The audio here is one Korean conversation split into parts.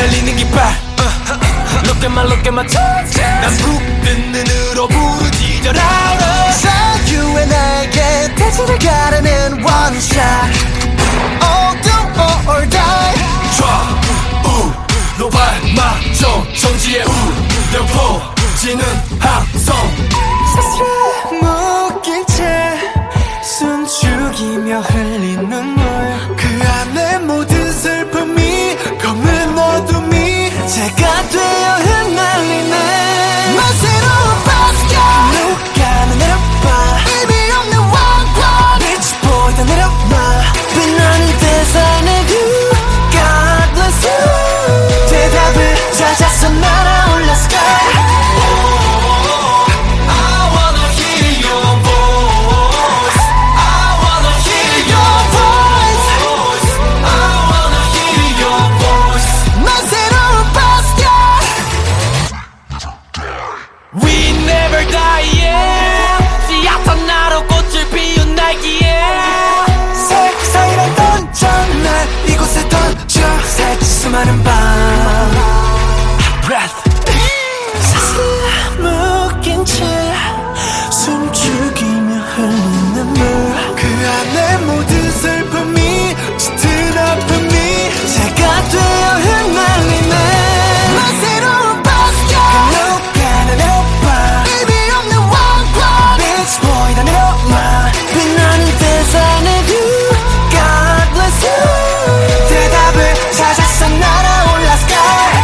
날리는 깃발 Look at my touch 난 붉은 눈으로 부르짖어라 사유의 나에게 대지를 가르는 one shot All do or die 좌우 노발마저 정지의 우려 퍼지는 함성 사슬에 묶인 채 숨죽이며 흘린 눈물 그 안에 모든 슬픔이 검은 어둠이 제가 되어 흩날리네 넌 새로운 바스켓 누가 내려봐 의미 없는 왕관 빛이 보이다 내려놔 빛나는 대상의 view God bless you 대답을 찾아서 날아올라 sky 수많은 밤 Breath 사슬에 묶인 채 숨죽이며 흘린 눈물 그 안에 모든 슬픔이 짙은 아픔이 제가 되어 흩날리네 넌 새로운 바스켓 누가 나 내려봐 의미 없는 왕관 빛이 보이다 내려놔 빛나는 대상의 view God bless you 대답을 찾았어 날아올라 sky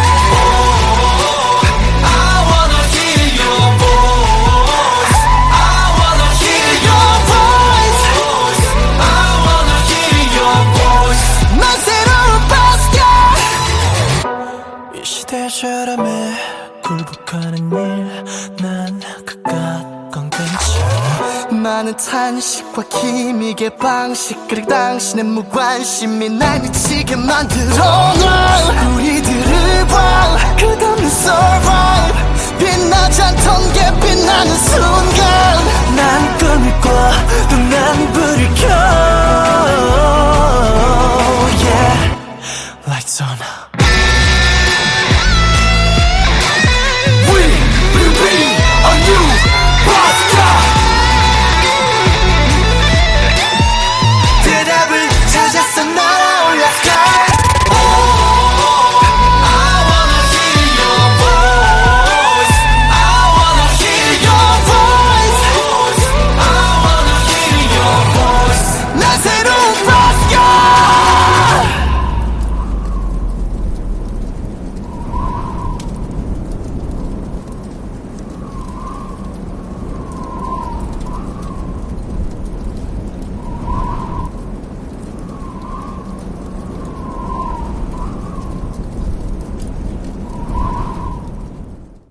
I wanna hear your voice I wanna hear your voice I wanna hear your voice 넌 새로운 바스켓 이 시대의 사람에 굴복하는 일난 그깟 괜찮아 많은 탄식과 기믹의 방식 그리고 당신의 무관심이 날 미치게 만들어 널 우리들을 봐 끝없는 survive 빛나지 않던 게 빛나는 순간 난 꿈을 꿔 또 난 불을 켜 Yeah lights on